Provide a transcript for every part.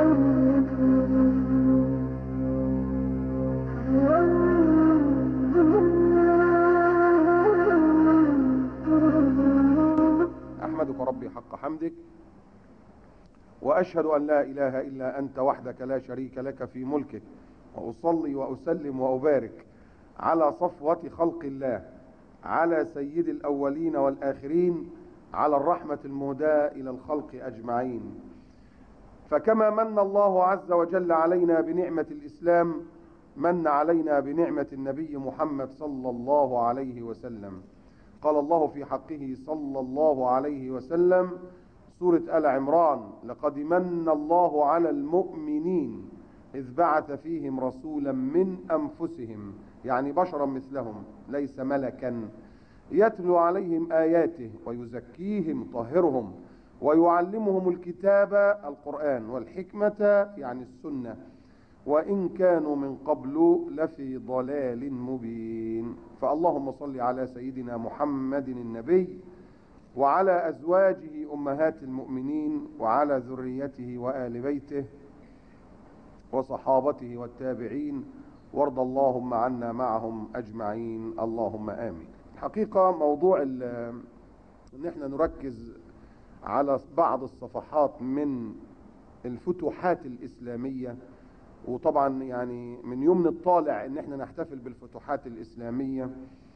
أحمدك ربي حق حمدك، وأشهد أن لا إله إلا أنت وحدك لا شريك لك في ملكك، وأصلي وأسلم وأبارك على صفوة خلق الله، على سيد الأولين والآخرين، على الرحمة المهداة إلى الخلق أجمعين. فكما من الله عز وجل علينا بنعمة الإسلام، من علينا بنعمة النبي محمد صلى الله عليه وسلم. قال الله في حقه صلى الله عليه وسلم، سورة آل عمران: لقد من الله على المؤمنين إذ بعث فيهم رسولا من أنفسهم، يعني بشرا مثلهم ليس ملكا، يتلو عليهم آياته ويزكيهم طهرهم ويعلمهم الكتاب القرآن والحكمة يعني السنة، وإن كانوا من قبل لفي ضلال مبين. فاللهم صل على سيدنا محمد النبي وعلى أزواجه أمهات المؤمنين وعلى ذريته وآل بيته وصحابته والتابعين، وارض اللهم عنا معهم أجمعين، اللهم آمين. الحقيقة موضوع ان احنا نركز على بعض الصفحات من الفتوحات الإسلامية، وطبعا يعني من يوم الطالع ان احنا نحتفل بالفتوحات الإسلامية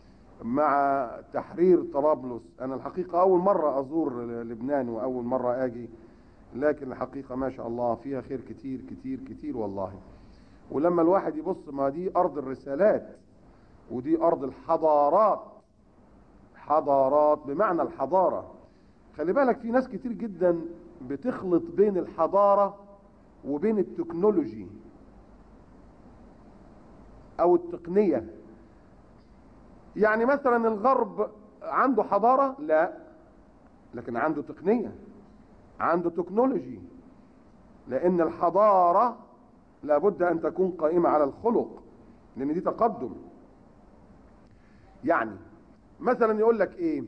مع تحرير طرابلس. انا الحقيقة اول مرة ازور لبنان واول مرة اجي، لكن الحقيقة ما شاء الله فيها خير كتير كتير كتير والله. ولما الواحد يبص، ما دي ارض الرسالات ودي ارض الحضارات، حضارات بمعنى الحضارة. خلي بالك في ناس كتير جدا بتخلط بين الحضارة وبين التكنولوجي او التقنية. يعني مثلا الغرب عنده حضارة؟ لا، لكن عنده تقنية، عنده تكنولوجي، لان الحضارة لابد ان تكون قائمة على الخلق، لان دي تقدم. يعني مثلا يقول لك ايه،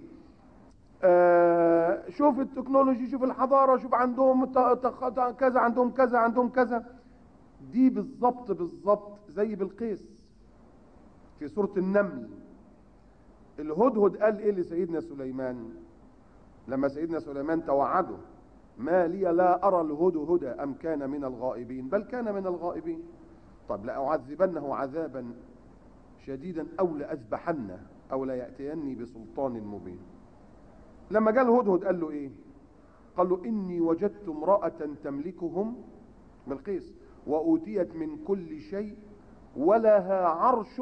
شوف التكنولوجي، شوف الحضارة، شوف عندهم كذا، عندهم كذا، عندهم كذا. دي بالظبط بالظبط زي بلقيس في سورة النمل. الهدهد قال ايه لسيدنا سليمان لما سيدنا سليمان توعده؟ ما لي لا أرى الهدهد أم كان من الغائبين؟ بل كان من الغائبين. طب لأعذبنه عذابا شديدا أو لأذبحنه أو لا يأتيني بسلطان مبين. لما جاء الهدهد قال له ايه؟ قال له إني وجدت امرأة تملكهم، بلقيس، وأوتيت من كل شيء ولها عرش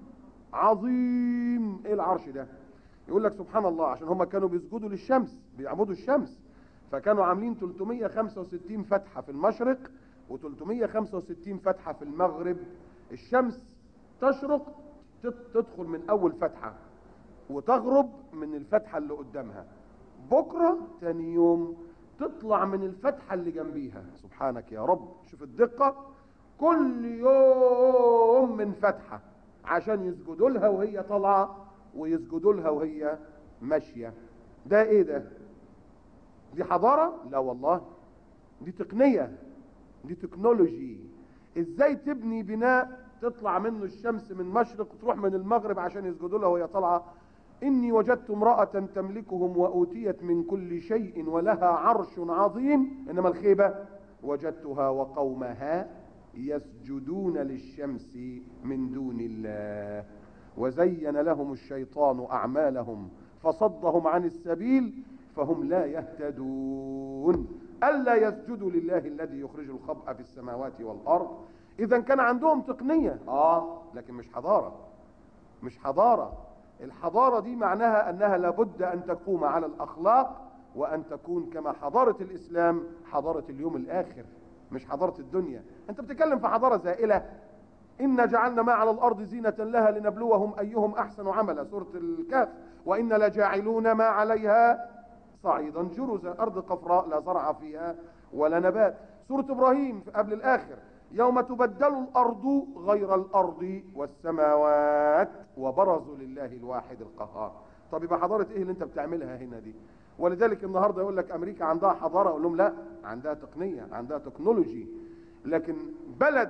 عظيم. ايه العرش ده؟ يقول لك سبحان الله، عشان هم كانوا بيسجدوا للشمس، بيعبدوا الشمس، فكانوا عاملين 365 فتحة في المشرق و365 فتحة في المغرب. الشمس تشرق تدخل من اول فتحة وتغرب من الفتحة اللي قدامها، بكرة تاني يوم تطلع من الفتحة اللي جنبيها. سبحانك يا رب، شوف الدقة، كل يوم من فتحة عشان يسجدوا لها وهي طالعة ويسجدوا لها وهي ماشية. ده ايه ده؟ دي حضارة؟ لا والله، دي تقنية، دي تكنولوجي. ازاي تبني بناء تطلع منه الشمس من مشرق وتروح من المغرب عشان يسجدوا لها وهي طالعة؟ إني وجدت امرأة تملكهم وأوتيت من كل شيء ولها عرش عظيم. إنما الخيبة وجدتها وقومها يسجدون للشمس من دون الله وزين لهم الشيطان أعمالهم فصدهم عن السبيل فهم لا يهتدون ألا يسجدوا لله الذي يخرج الخبأ في السماوات والأرض. إذا كان عندهم تقنية لكن مش حضارة، مش حضارة. الحضارة دي معناها أنها لابد أن تقوم على الأخلاق وأن تكون كما حضارة الإسلام، حضارة اليوم الآخر، مش حضارة الدنيا. أنت بتتكلم في حضارة زائلة. إنا جعلنا ما على الأرض زينة لها لنبلوهم أيهم أحسن عملا، سورة الكهف. وإنا لجاعلون ما عليها صعيدا جرزا، أرض قفراء لا زرع فيها ولا نبات. سورة إبراهيم قبل الآخر، يوم تبدل الأرض غير الأرض والسماوات وبرزوا لله الواحد القهار. طب يبقى حضارة ايه اللي انت بتعملها هنا دي؟ ولذلك النهاردة يقول لك امريكا عندها حضارة، اقول لهم لا، عندها تقنية، عندها تكنولوجي. لكن بلد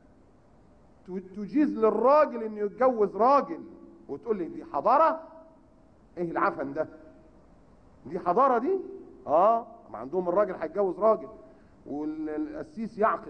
تجيز للراجل انه يتجوز راجل وتقول لي دي حضاره؟ ايه العفن ده؟ دي حضاره دي؟ ما عندهم الراجل هيتجوز راجل والقسيس يعقد.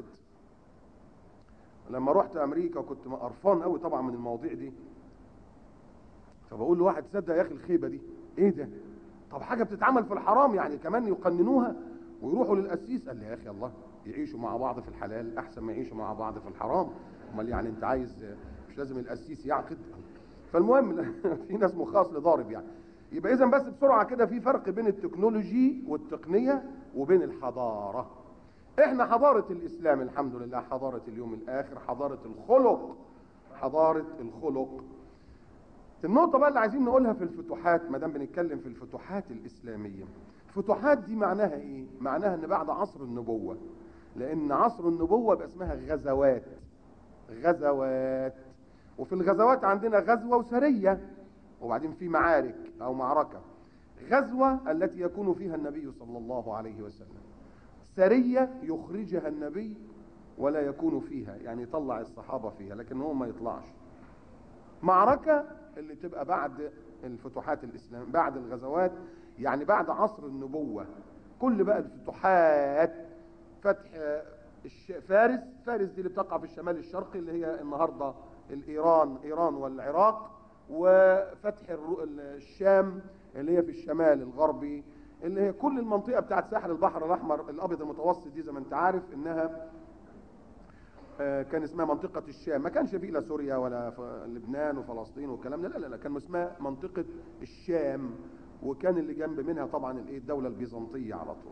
لما رحت امريكا وكنت قرفان قوي طبعا من المواضيع دي، فبقول له واحد تصدق يا اخي الخيبه دي ايه ده؟ طب حاجه بتتعمل في الحرام يعني كمان يقننوها ويروحوا للقسيس؟ قال لي يا اخي الله، يعيشوا مع بعض في الحلال احسن ما يعيشوا مع بعض في الحرام. امال يعني انت عايز مش لازم القسيس يعقد؟ فالمهم في ناس مخاص لضارب يعني. يبقى اذا بس بسرعه كده في فرق بين التكنولوجي والتقنيه وبين الحضاره. احنا حضاره الاسلام الحمد لله، حضاره اليوم الاخر، حضاره الخلق، حضاره الخلق. النقطة بقى اللي عايزين نقولها في الفتوحات، ما دام بنتكلم في الفتوحات الإسلامية، الفتوحات دي معناها إيه؟ معناها إن بعد عصر النبوة، لأن عصر النبوة بقى اسمها غزوات. غزوات، وفي الغزوات عندنا غزوة وسرية، وبعدين في معارك أو معركة. غزوة التي يكون فيها النبي صلى الله عليه وسلم، سرية يخرجها النبي ولا يكون فيها، يعني يطلع الصحابة فيها لكن هو ما يطلعش. معركة اللي تبقى بعد الفتوحات الإسلام، بعد الغزوات، يعني بعد عصر النبوة. كل بقى الفتوحات، فتح فارس دي اللي بتقع في الشمال الشرقي اللي هي النهاردة إيران والعراق، وفتح الشام اللي هي في الشمال الغربي، اللي هي كل المنطقة بتاعت ساحل البحر الأحمر الأبيض المتوسط دي، زي ما انت عارف إنها كان اسمها منطقة الشام. ما كانش فيه لا سوريا ولا لبنان وفلسطين والكلام ده، لا كان اسمها منطقة الشام، وكان اللي جنب منها طبعا الدولة البيزنطية على طول.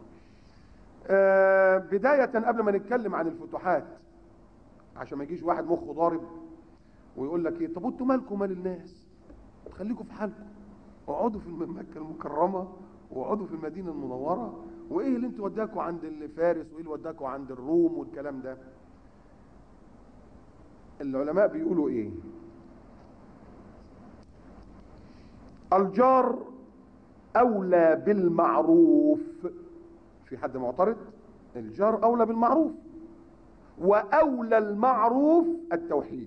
بداية قبل ما نتكلم عن الفتوحات، عشان ما يجيش واحد مخه ضارب ويقول لك ايه، طب انتوا مالكم مال الناس؟ خليكم في حالكم، اقعدوا في مكة المكرمة واقعدوا في المدينة المنورة، وايه اللي انتوا وداكوا عند الفارس وايه اللي وداكوا عند الروم والكلام ده؟ العلماء بيقولوا ايه؟ الجار اولى بالمعروف. في حد معترض؟ الجار اولى بالمعروف، واولى المعروف التوحيد.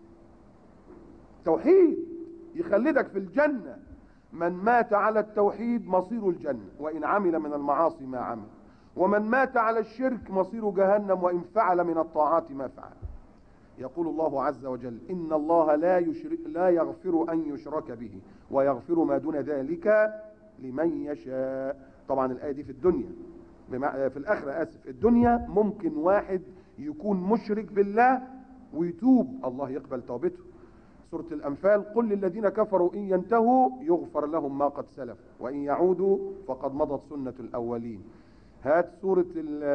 توحيد يخلدك في الجنة. من مات على التوحيد مصير الجنة وان عمل من المعاصي ما عمل، ومن مات على الشرك مصير جهنم وان فعل من الطاعات ما فعل. يقول الله عز وجل: إن الله لا يغفر أن يشرك به ويغفر ما دون ذلك لمن يشاء. طبعا الآية دي في الدنيا، في الآخرة آسف. الدنيا ممكن واحد يكون مشرك بالله ويتوب، الله يقبل توبته. سورة الأنفال: قل للذين كفروا إن ينتهوا يغفر لهم ما قد سلف وإن يعودوا فقد مضت سنة الأولين. هات سورة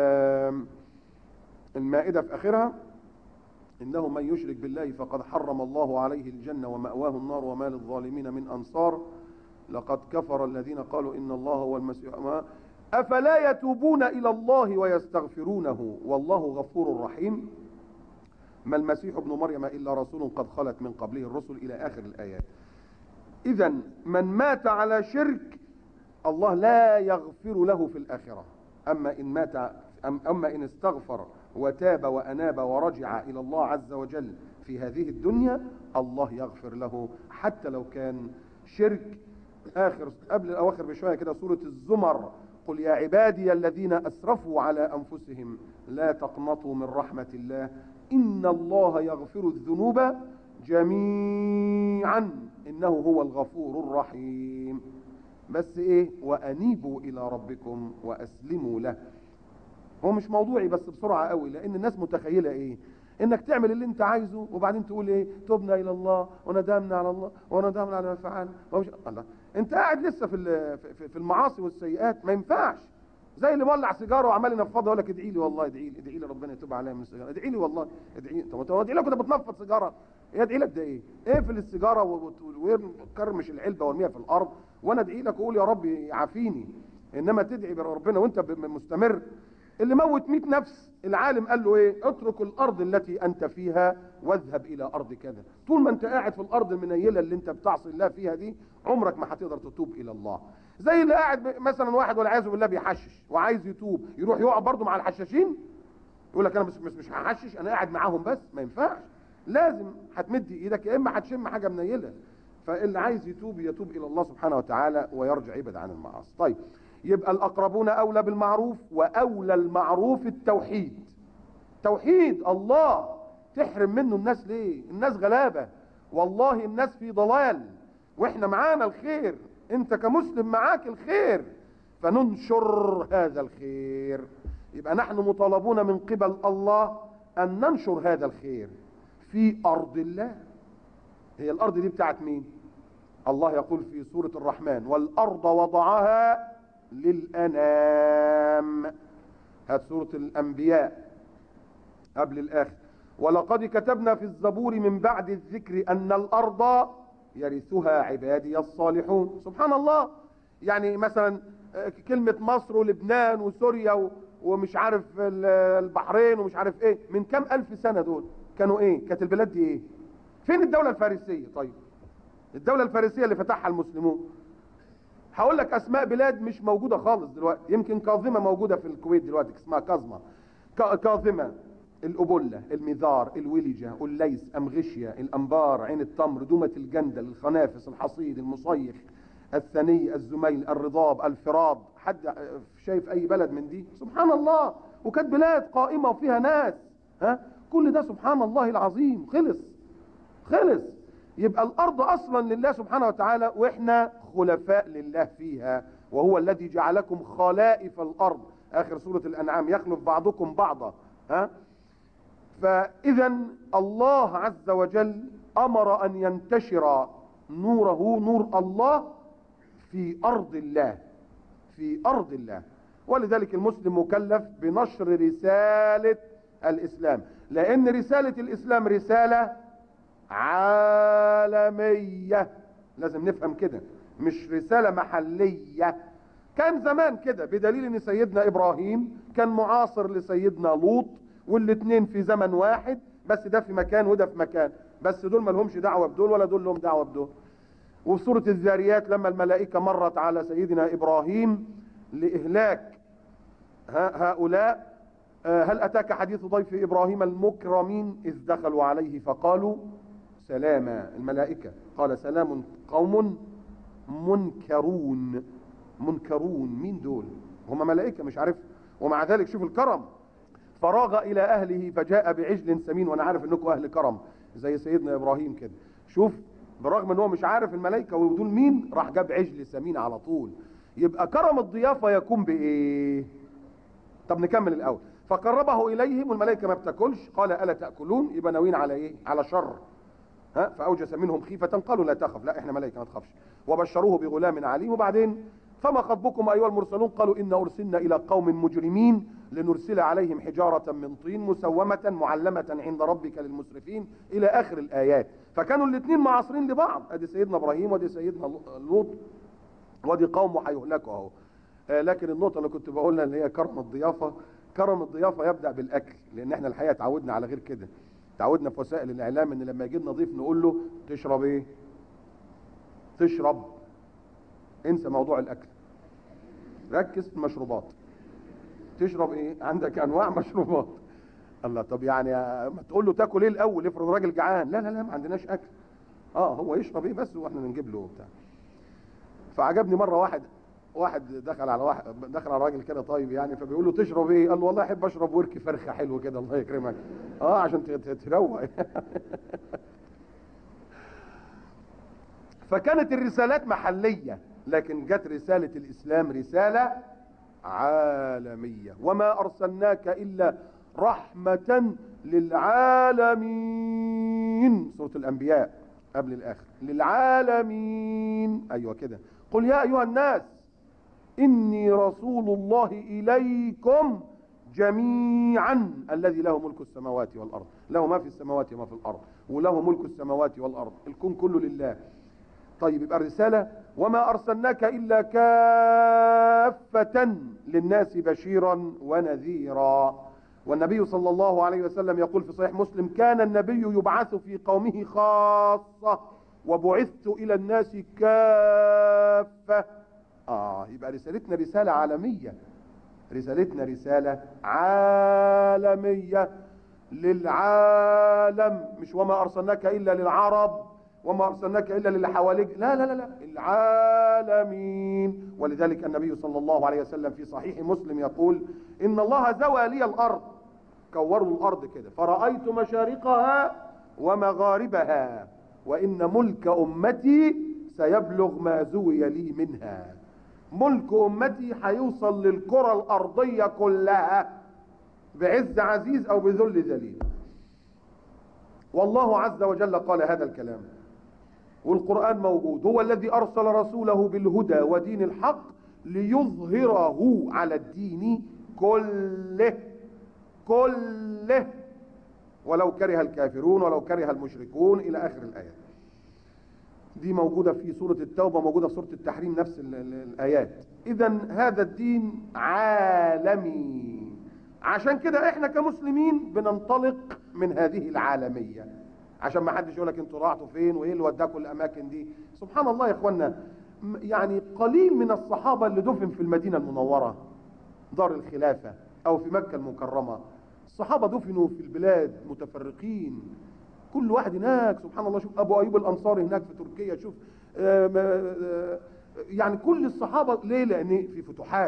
المائدة في آخرها: إنه من يشرك بالله فقد حرم الله عليه الجنة ومأواه النار وما للظالمين من أنصار. لقد كفر الذين قالوا إن الله هو المسيح أفلا يتوبون إلى الله ويستغفرونه والله غفور رحيم. ما المسيح ابن مريم إلا رسول قد خلت من قبله الرسل إلى آخر الآيات. إذا من مات على شرك الله لا يغفر له في الآخرة، أما إن استغفر وتاب وأناب ورجع إلى الله عز وجل في هذه الدنيا الله يغفر له حتى لو كان شرك. قبل الأواخر بشوية كده سورة الزمر: قل يا عبادي الذين أسرفوا على أنفسهم لا تقنطوا من رحمة الله إن الله يغفر الذنوب جميعا إنه هو الغفور الرحيم. بس إيه؟ وأنيبوا إلى ربكم وأسلموا له. هو مش موضوعي بس بسرعة قوي، لأن الناس متخيلة إيه؟ إنك تعمل اللي أنت عايزه وبعدين تقول إيه؟ تبنا إلى الله وندمنا على الله وندمنا على ما فعلنا. الله، أنت قاعد لسه في المعاصي والسيئات، ما ينفعش. زي اللي مولع سيجاره وعمال ينفضها يقول لك ادعي لي والله، ادعي لي ربنا يتوب عليا من السيجاره، ادعي لي والله، ادعي. طب ادعي لك كنت بتنفض سيجاره؟ ايه ادعي لك ده ايه؟ اقفل السيجاره وكرمش العلبه وارميها في الارض وانا ادعي لك واقول يا رب يعافيني. انما تدعي بربنا وانت مستمر. اللي موت 100 نفس العالم قال له ايه؟ اترك الارض التي انت فيها واذهب الى ارض كذا. طول ما انت قاعد في الارض المنيله اللي انت بتعصي الله فيها دي عمرك ما هتقدر تتوب الى الله. زي اللي قاعد مثلا واحد والعياذ بالله بيحشش وعايز يتوب، يروح يقع برضه مع الحشاشين؟ يقول لك انا مش هحشش، انا قاعد معاهم بس. ما ينفعش، لازم هتمد ايدك يا اما هتشم حاجه منيله. فاللي عايز يتوب يتوب الى الله سبحانه وتعالى ويرجع يبعد عن المعاصي. طيب، يبقى الاقربون اولى بالمعروف، واولى المعروف التوحيد. توحيد الله تحرم منه الناس ليه؟ الناس غلابه، والله الناس في ضلال، واحنا معانا الخير، انت كمسلم معاك الخير، فننشر هذا الخير. يبقى نحن مطالبون من قبل الله ان ننشر هذا الخير في ارض الله. هي الارض دي بتاعت مين؟ الله يقول في سورة الرحمن: والارض وضعها للانام. هات سورة الانبياء قبل الاخر: ولقد كتبنا في الزبور من بعد الذكر ان الارض يرثها عبادي الصالحون. سبحان الله. يعني مثلا كلمة مصر ولبنان وسوريا ومش عارف البحرين ومش عارف ايه، من كام الف سنة دول كانوا ايه؟ كانت البلاد دي ايه؟ فين الدولة الفارسية؟ طيب الدولة الفارسية اللي فتحها المسلمون، هقول لك اسماء بلاد مش موجودة خالص دلوقتي. يمكن كاظمة موجودة في الكويت دلوقتي، اسمها كاظمة، كاظمة، الأبلة، المذار، الولجة، الليث، أمغشية، الأنبار، عين التمر، دومة الجندل، الخنافس، الحصيد، المصيخ، الثني، الزميل، الرضاب، الفراد. حد شايف أي بلد من دي؟ سبحان الله. وكانت بلاد قائمة وفيها ناس. ها، كل ده سبحان الله العظيم. خلص. يبقى الأرض أصلا لله سبحانه وتعالى، وإحنا خلفاء لله فيها، وهو الذي جعلكم خلائف الأرض. آخر سورة الأنعام: يخلف بعضكم بعضا. ها، فإذا الله عز وجل أمر أن ينتشر نوره، نور الله، في أرض الله، في أرض الله. ولذلك المسلم مكلف بنشر رسالة الإسلام، لأن رسالة الإسلام رسالة عالمية. لازم نفهم كده، مش رسالة محلية. كان زمان كده، بدليل ان سيدنا إبراهيم كان معاصر لسيدنا لوط، والاثنين في زمن واحد، بس ده في مكان وده في مكان، بس دول ما لهمش دعوة بدول ولا دول لهم دعوة بدول. وفي سورة الذاريات لما الملائكة مرت على سيدنا إبراهيم لإهلاك هؤلاء: هل أتاك حديث ضيف إبراهيم المكرمين إذ دخلوا عليه فقالوا سلاما. الملائكة قال: سلام قوم منكرون. مين دول؟ هم ملائكة مش عارف. ومع ذلك شوف الكرم: فراغ إلى أهله فجاء بعجل سمين. وأنا عارف إنكم أهل كرم زي سيدنا إبراهيم كده. شوف، برغم إن هو مش عارف الملائكة ودول مين، راح جاب عجل سمين على طول. يبقى كرم الضيافة يكون بإيه؟ طب نكمل الأول: فقربه إليهم، والملائكة ما بتاكلش، قال ألا تأكلون؟ يبقى ناويين على إيه؟ على شر. فأوجس منهم خيفة، قالوا لا تخف. لا إحنا ملائكة ما تخافش. وبشروه بغلام عليم. وبعدين: فما خطبكم أيها المرسلون؟ قالوا إنا أرسلنا إلى قوم مجرمين لنرسل عليهم حجارة من طين مسومة معلمة عند ربك للمسرفين، إلى آخر الآيات. فكانوا الاثنين معاصرين لبعض، أدي سيدنا إبراهيم ودي سيدنا لوط، ودي قوم هيهلكوا أهو. لكن النقطة اللي كنت بقولها اللي هي كرم الضيافة. كرم الضيافة يبدأ بالأكل، لأن احنا الحقيقة تعودنا على غير كده. تعودنا في وسائل الإعلام إن لما يجي لنا ضيف نقول له: تشرب إيه؟ تشرب. انسى موضوع الأكل، ركز في المشروبات. تشرب إيه؟ عندك أنواع مشروبات. الله، طب يعني ما تقول له تاكل إيه الأول؟ افرض راجل جعان. لا ما عندناش أكل. هو يشرب إيه بس وإحنا نجيب له بتاع. فعجبني مرة واحد دخل على راجل كده طيب يعني، فبيقول له: تشرب ايه؟ قال له: والله احب اشرب ورك فرخه حلو كده الله يكرمك. عشان تروق. فكانت الرسالات محليه، لكن جت رساله الاسلام رساله عالميه. وما ارسلناك الا رحمه للعالمين. سوره الانبياء قبل الاخر: للعالمين. ايوه كده: قل يا ايها الناس إني رسول الله إليكم جميعا الذي له ملك السماوات والأرض. له ما في السماوات وما في الأرض، وله ملك السماوات والأرض، الكون كله لله. طيب، يبقى الرسالة: وما أرسلناك إلا كافة للناس بشيرا ونذيرا. والنبي صلى الله عليه وسلم يقول في صحيح مسلم: كان النبي يبعث في قومه خاصة وبعثت إلى الناس كافة. يبقى رسالتنا رسالة عالمية. رسالتنا رسالة عالمية للعالم، مش وما أرسلناك إلا للعرب وما أرسلناك إلا للي حواليك، لا لا لا لا، العالمين. ولذلك النبي صلى الله عليه وسلم في صحيح مسلم يقول: إن الله زوى لي الأرض، كوروا الأرض كده، فرأيت مشارقها ومغاربها، وإن ملك أمتي سيبلغ ما زوي لي منها. ملك أمتي هيوصل للكرة الأرضية كلها بعز عزيز أو بذل ذليل. والله عز وجل قال هذا الكلام، والقرآن موجود: هو الذي أرسل رسوله بالهدى ودين الحق ليظهره على الدين كله ولو كره الكافرون ولو كره المشركون إلى آخر الآيات. دي موجودة في سورة التوبة، موجودة في سورة التحريم، نفس الآيات. إذن هذا الدين عالمي، عشان كده احنا كمسلمين بننطلق من هذه العالمية، عشان ما حدش يقولك انتوا راحتوا فين وايه اللي وداكوا الاماكن دي. سبحان الله يا اخوانا، يعني قليل من الصحابة اللي دفن في المدينة المنورة دار الخلافة او في مكة المكرمة. الصحابة دفنوا في البلاد متفرقين، كل واحد هناك. سبحان الله، شوف ابو ايوب الانصاري هناك في تركيا، شوف يعني كل الصحابة. ليه؟ لان في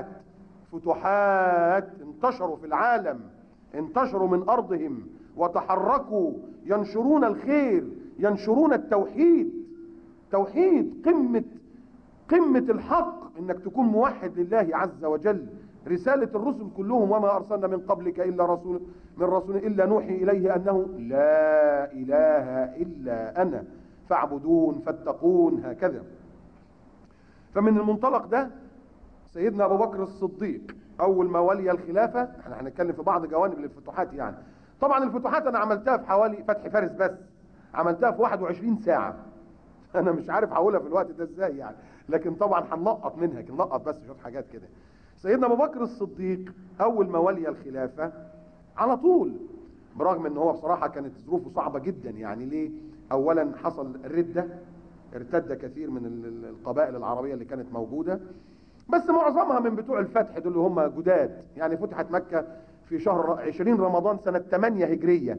فتوحات انتشروا في العالم، انتشروا من أرضهم وتحركوا ينشرون الخير، ينشرون التوحيد. توحيد قمة الحق، انك تكون موحد لله عز وجل. رسالة الرسل كلهم: وما أرسلنا من قبلك إلا رسول إلا نوحي إليه أنه لا إله إلا أنا فاعبدون فاتقون، هكذا. فمن المنطلق ده سيدنا أبو بكر الصديق أول ما ولي الخلافة، احنا هنتكلم في بعض جوانب للفتوحات يعني. طبعا الفتوحات أنا عملتها في حوالي فتح فارس بس، عملتها في 21 ساعة. أنا مش عارف هقولها في الوقت ده إزاي يعني، لكن طبعا هنلقط منها، نلقط بس شوية حاجات كده. سيدنا أبو بكر الصديق أول ما ولي الخلافة على طول، برغم إن هو بصراحة كانت ظروفه صعبة جدا يعني. ليه؟ أولا حصل ردة، ارتد كثير من القبائل العربية اللي كانت موجودة، بس معظمها من بتوع الفتح دول اللي هم جداد يعني. فتحت مكة في شهر 20 رمضان سنة 8 هجرية،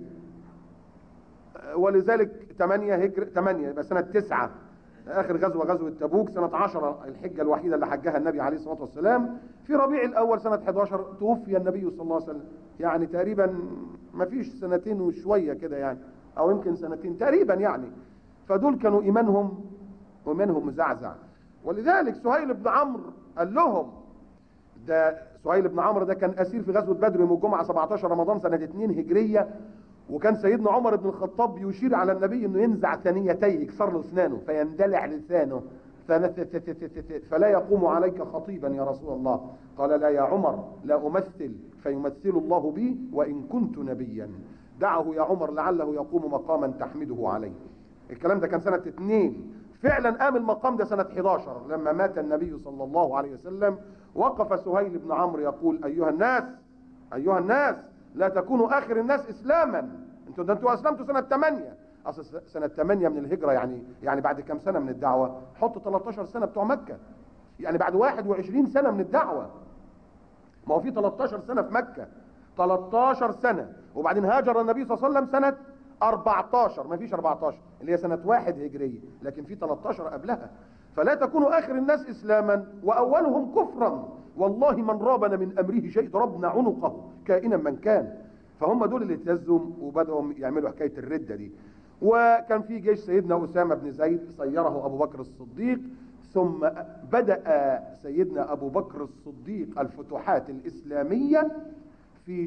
ولذلك 8 يبقى سنة 9 آخر غزوة تبوك، سنة 10 الحجة الوحيدة اللي حجها النبي عليه الصلاة والسلام. في ربيع الأول سنة 11 توفي النبي صلى الله عليه وسلم، يعني تقريبا ما فيش سنتين وشوية كده يعني، أو يمكن سنتين تقريبا يعني. فدول كانوا إيمانهم مزعزع. ولذلك سهيل بن عمرو قال لهم، ده سهيل بن عمرو ده كان أسير في غزوة بدر يوم الجمعة 17 رمضان سنة 2 هجرية، وكان سيدنا عمر بن الخطاب يشير على النبي انه ينزع ثنيتيه، يكسر له اسنانه فيندلع لسانه فلا يقوم عليك خطيبا يا رسول الله. قال: لا يا عمر، لا امثل فيمثل الله بي وان كنت نبيا، دعه يا عمر لعله يقوم مقاما تحمده عليه. الكلام ده كان سنة 2. فعلا قام المقام ده سنة 11 لما مات النبي صلى الله عليه وسلم. وقف سهيل بن عمرو يقول: ايها الناس لا تكونوا اخر الناس اسلاما. انتوا اسلمتوا سنة 8، اصل سنة 8 من الهجرة يعني بعد كام سنة من الدعوة؟ حط 13 سنة بتوع مكة، يعني بعد 21 سنة من الدعوة. ما هو في 13 سنة في مكة، 13 سنة. وبعدين هاجر النبي صلى الله عليه وسلم سنة 14، ما فيش 14 اللي هي سنة 1 هجرية، لكن في 13 قبلها. فلا تكونوا آخر الناس إسلاما وأولهم كفرا، والله من رابنا من أمره شيء ضربنا عنقه كائنا من كان. فهم دول اللي اهتزوا وبدأوا يعملوا حكاية الردة دي. وكان في جيش سيدنا أسامة بن زيد صيره أبو بكر الصديق، ثم بدأ سيدنا أبو بكر الصديق الفتوحات الإسلامية في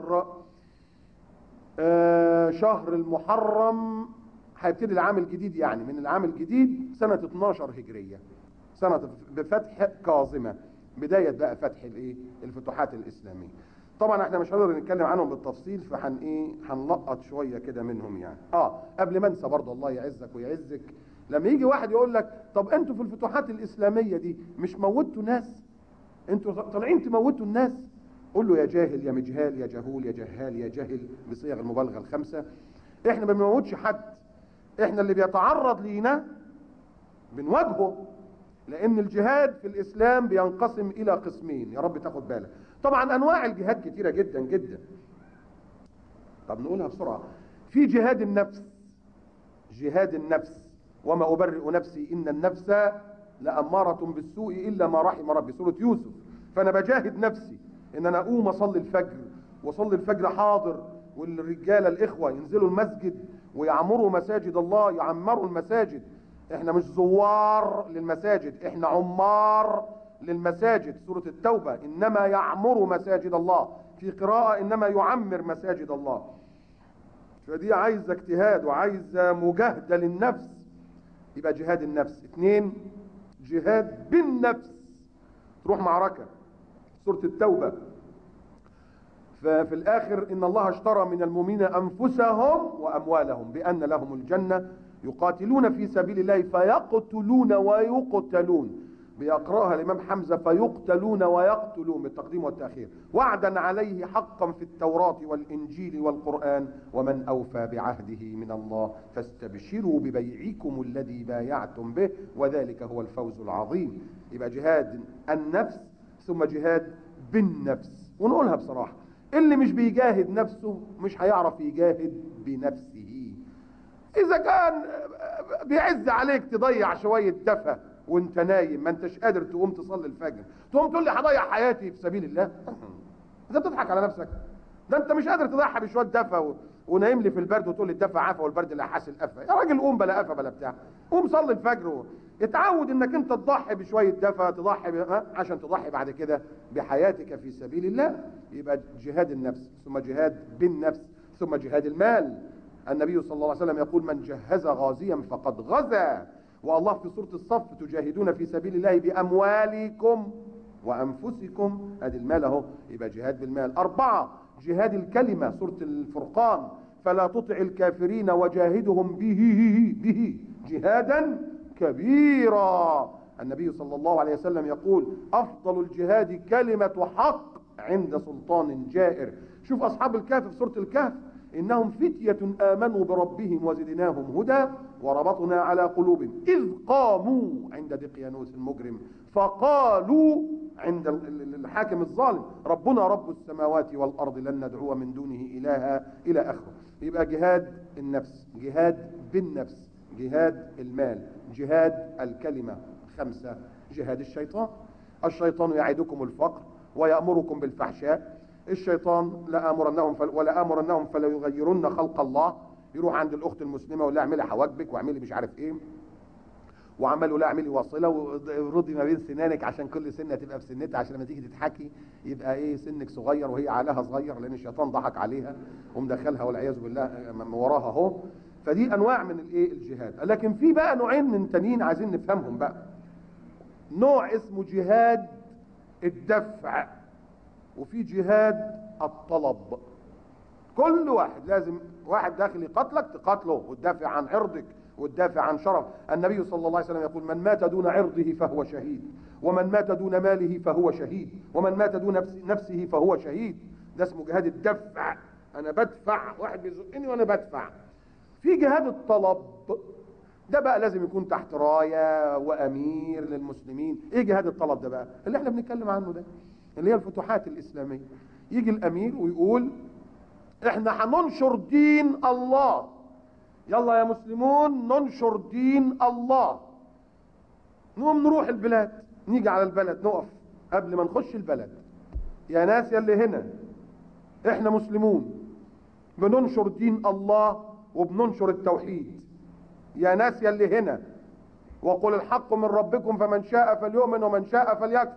شهر المحرم. هيبتدي العام الجديد، يعني من العام الجديد سنة 12 هجرية، سنة بفتح كاظمة، بداية بقى فتح الفتوحات الإسلامية. طبعا احنا مش هنقدر نتكلم عنهم بالتفصيل، هنلقط شوية كده منهم يعني. قبل ما انسى برضه، الله يعزك ويعزك، لما يجي واحد يقول لك: طب انتوا في الفتوحات الإسلامية دي مش موتوا ناس؟ انتوا طالعين تموتوا الناس؟ قول له: يا جاهل يا مجهال يا جهول يا جهال يا جهل، بصيغ المبالغة ال5. احنا ما بنموتش حد، احنا اللي بيتعرض لينا بنواجهه، لان الجهاد في الاسلام بينقسم الى قسمين، يا رب تاخد بالك. طبعا انواع الجهاد كتيرة جدا جدا. طب نقولها بسرعة. في جهاد النفس، جهاد النفس، وما أبرئ نفسي إن النفس لأمارة بالسوء إلا ما رحم ربي، سورة يوسف. فأنا بجاهد نفسي إن أنا أقوم أصلي الفجر، وأصلي الفجر حاضر، والرجالة الإخوة ينزلوا المسجد ويعمروا مساجد الله، يعمروا المساجد. إحنا مش زوار للمساجد، إحنا عمار للمساجد. سورة التوبة، إنما يعمر مساجد الله، في قراءة إنما يعمر مساجد الله. فدي عايزة اجتهاد وعايزة مجاهدة للنفس، يبقى جهاد النفس. 2 جهاد بالنفس، تروح معركة، سورة التوبة. ففي الآخر إن الله اشترى من المؤمنين أنفسهم وأموالهم بأن لهم الجنة يقاتلون في سبيل الله فيقتلون ويقتلون، بيقرأها الإمام حمزة فيقتلون ويقتلون بالتقديم والتأخير، وعدا عليه حقا في التوراة والإنجيل والقرآن، ومن أوفى بعهده من الله فاستبشروا ببيعكم الذي بايعتم به وذلك هو الفوز العظيم. يبقى جهاد النفس ثم جهاد بالنفس. ونقولها بصراحة، اللي مش بيجاهد نفسه مش هيعرف يجاهد بنفسه. إذا كان بيعز عليك تضيع شوية دفى وانت نايم، ما انتش قادر تقوم تصلي الفجر، تقوم تقول لي هضيع حياتي في سبيل الله؟ انت بتضحك على نفسك. ده انت مش قادر تضحي بشويه دفى ونايم لي في البرد وتقول لي الدفى عفا والبرد لا حاسس القفا. يا راجل قوم بلا قفا بلا بتاع، قوم صلي الفجر اتعود انك انت تضحي بشويه دفى، تضحي عشان تضحي بعد كده بحياتك في سبيل الله. يبقى جهاد النفس ثم جهاد بالنفس ثم جهاد المال. النبي صلى الله عليه وسلم يقول من جهز غازيا فقد غزا، والله في سورة الصف تجاهدون في سبيل الله بأموالكم وأنفسكم، ادي المال اهو، يبقى جهاد بالمال. 4 جهاد الكلمة، سورة الفرقان فلا تطع الكافرين وجاهدهم به جهادا كبيرا. النبي صلى الله عليه وسلم يقول أفضل الجهاد كلمة حق عند سلطان جائر. شوف أصحاب الكهف في سورة الكهف، إنهم فتية آمنوا بربهم وزدناهم هدى وربطنا على قلوبهم إذ قاموا عند دقيانوس المجرم فقالوا عند الحاكم الظالم ربنا رب السماوات والأرض لن ندعو من دونه إلها إلى آخره. يبقى جهاد النفس، جهاد بالنفس، جهاد المال، جهاد الكلمة. 5 جهاد الشيطان. الشيطان يعدكم الفقر ويأمركم بالفحشاء. الشيطان لآمرنهم فلا يغيرن خلق الله، يروح عند الاخت المسلمه ولا اعملي حواجبك واعملي مش عارف ايه، وعملوا لا اعملي واصله ورضي ما بين سنانك عشان كل سنه تبقى في سنتها، عشان لما تيجي تضحكي يبقى ايه سنك صغير وهي علاها صغير، لان الشيطان ضحك عليها ومدخلها والعياذ بالله من وراها اهو. فدي انواع من الايه الجهاد. لكن في بقى نوعين من تانيين عايزين نفهمهم بقى. نوع اسمه جهاد الدفع، وفي جهاد الطلب. كل واحد لازم، واحد داخل يقتلك تقاتله وتدافع عن عرضك وتدافع عن شرف. النبي صلى الله عليه وسلم يقول من مات دون عرضه فهو شهيد، ومن مات دون ماله فهو شهيد، ومن مات دون نفسه فهو شهيد. ده اسمه جهاد الدفع، انا بدفع، واحد بيزقني وانا بدفع. في جهاد الطلب، ده بقى لازم يكون تحت راية وامير للمسلمين. ايه جهاد الطلب ده بقى؟ اللي احنا بنتكلم عنه ده، اللي هي الفتوحات الإسلامية. يجي الأمير ويقول احنا هننشر دين الله، يلا يا مسلمون ننشر دين الله. نقوم نروح البلاد، نيجي على البلد نقف قبل ما نخش البلد، يا ناس يلي هنا احنا مسلمون بننشر دين الله وبننشر التوحيد. يا ناس يلي هنا وقل الحق من ربكم فمن شاء فليؤمن ومن شاء فليكفر.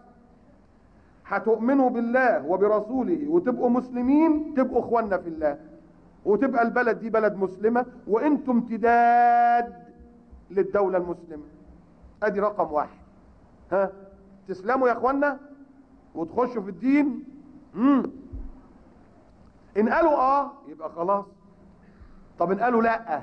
هتؤمنوا بالله وبرسوله وتبقوا مسلمين، تبقوا اخواننا في الله، وتبقى البلد دي بلد مسلمة وانتم امتداد للدولة المسلمة. ادي رقم 1. ها تسلموا يا اخوانا وتخشوا في الدين. ان قالوا يبقى خلاص. طب ان قالوا لا،